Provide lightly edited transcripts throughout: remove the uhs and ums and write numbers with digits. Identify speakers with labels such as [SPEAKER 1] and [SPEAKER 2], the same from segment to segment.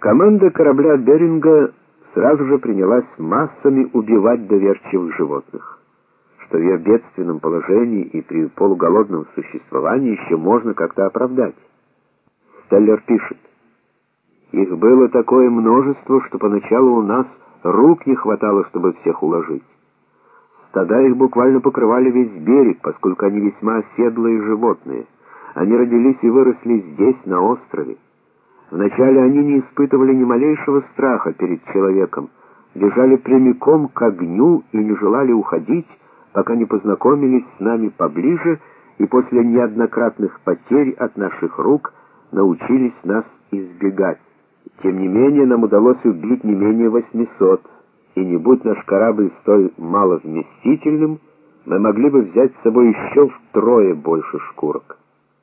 [SPEAKER 1] Команда корабля Беринга сразу же принялась массами убивать доверчивых животных, что в ее бедственном положении и при полуголодном существовании еще можно как-то оправдать. Стеллер пишет: «Их было такое множество, что поначалу у нас рук не хватало, чтобы всех уложить. Стада их буквально покрывали весь берег, поскольку они весьма оседлые животные. Они родились и выросли здесь, на острове. Вначале они не испытывали ни малейшего страха перед человеком, бежали прямиком к огню и не желали уходить, пока не познакомились с нами поближе и после неоднократных потерь от наших рук научились нас избегать. Тем не менее, нам удалось убить не менее 800, и не будь наш корабль столь маловместительным, мы могли бы взять с собой еще втрое больше шкурок».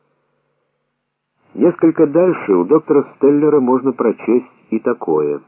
[SPEAKER 1] Несколько дальше у доктора Стеллера можно прочесть и такое: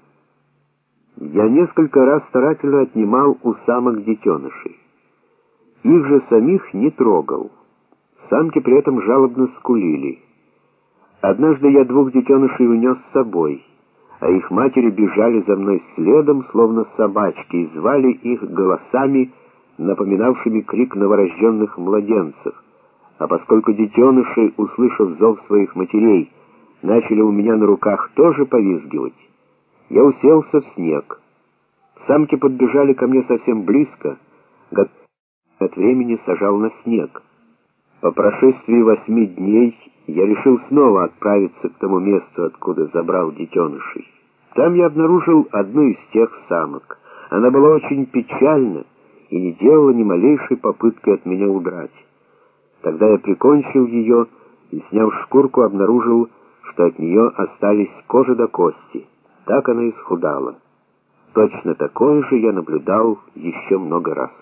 [SPEAKER 1] «Я несколько раз старательно отнимал у самок детенышей. Их же самих не трогал. Самки при этом жалобно скулили. Однажды я 2 детенышей унес с собой, а их матери бежали за мной следом, словно собачки, и звали их голосами, напоминавшими крик новорожденных младенцев. А поскольку детеныши, услышав зов своих матерей, начали у меня на руках тоже повизгивать, я уселся в снег. Самки подбежали ко мне совсем близко, от времени сажал на снег. По прошествии 8 дней я решил снова отправиться к тому месту, откуда забрал детенышей. Там я обнаружил одну из тех самок. Она была очень печальна и не делала ни малейшей попытки от меня удрать. Тогда я прикончил ее и, сняв шкурку, обнаружил, что от нее остались кожа до кости. Так она исхудала. Точно такое же я наблюдал еще много раз».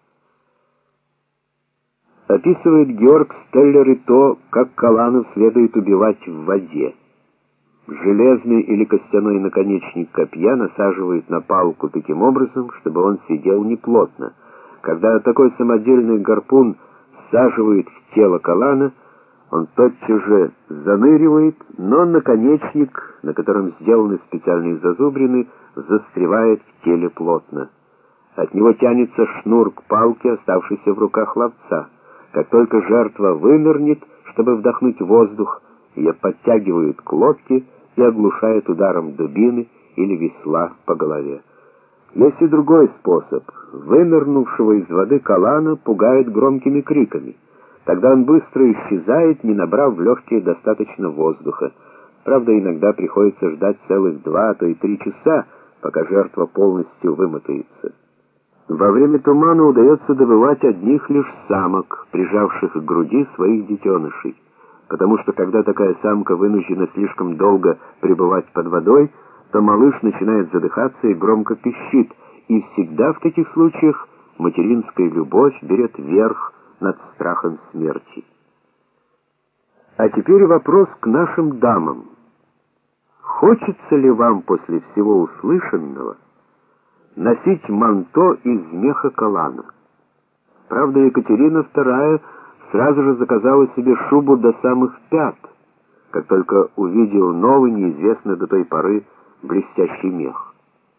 [SPEAKER 1] Описывает Георг Стеллер и то, как каланов следует убивать в воде. Железный или костяной наконечник копья насаживают на палку таким образом, чтобы он сидел неплотно. Когда такой самодельный гарпун всаживает в тело калана, он тотчас же заныривает, но наконечник, на котором сделаны специальные зазубрины, застревает в теле плотно. От него тянется шнур к палке, оставшейся в руках ловца. Как только жертва вынырнет, чтобы вдохнуть воздух, ее подтягивают к лодке и оглушают ударом дубины или весла по голове. Есть и другой способ. Вынырнувшего из воды калана пугают громкими криками. Тогда он быстро исчезает, не набрав в легкие достаточно воздуха. Правда, иногда приходится ждать целых 2, а то и 3 часа, пока жертва полностью вымотается. Во время тумана удается добывать одних лишь самок, прижавших к груди своих детенышей, потому что когда такая самка вынуждена слишком долго пребывать под водой, то малыш начинает задыхаться и громко пищит, и всегда в таких случаях материнская любовь берет верх над страхом смерти. А теперь вопрос к нашим дамам. Хочется ли вам после всего услышанного носить манто из меха калана? Правда, Екатерина II сразу же заказала себе шубу до самых пят, как только увидел новый, неизвестный до той поры, блестящий мех.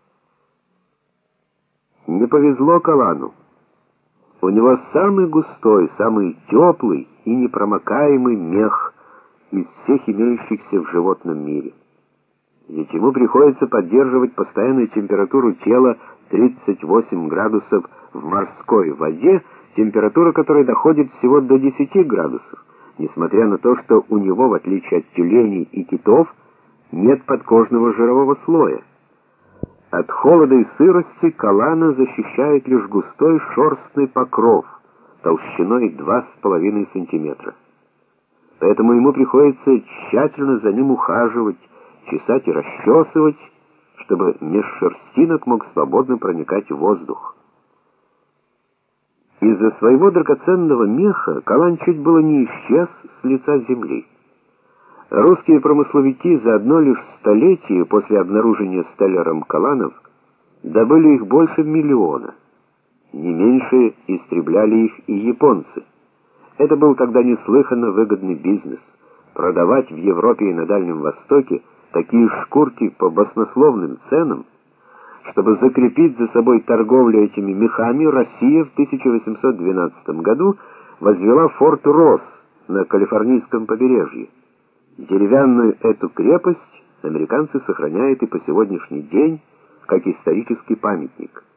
[SPEAKER 1] Не повезло калану. У него самый густой, самый теплый и непромокаемый мех из всех имеющихся в животном мире. Ведь ему приходится поддерживать постоянную температуру тела 38 градусов в морской воде, температура которой доходит всего до 10 градусов, несмотря на то, что у него, в отличие от тюленей и китов, нет подкожного жирового слоя. От холода и сырости калана защищает лишь густой шерстный покров толщиной 2,5 сантиметра. Поэтому ему приходится тщательно за ним ухаживать, чесать и расчесывать, чтобы меж шерстинок мог свободно проникать воздух. Из-за своего драгоценного меха калан чуть было не исчез с лица земли. Русские промысловики за одно лишь столетие после обнаружения Стеллером каланов добыли их больше 1 миллиона. Не меньше истребляли их и японцы. Это был тогда неслыханно выгодный бизнес. Продавать в Европе и на Дальнем Востоке такие шкурки по баснословным ценам. Чтобы закрепить за собой торговлю этими мехами, Россия в 1812 году возвела форт Росс на калифорнийском побережье. Деревянную эту крепость американцы сохраняют и по сегодняшний день как исторический памятник.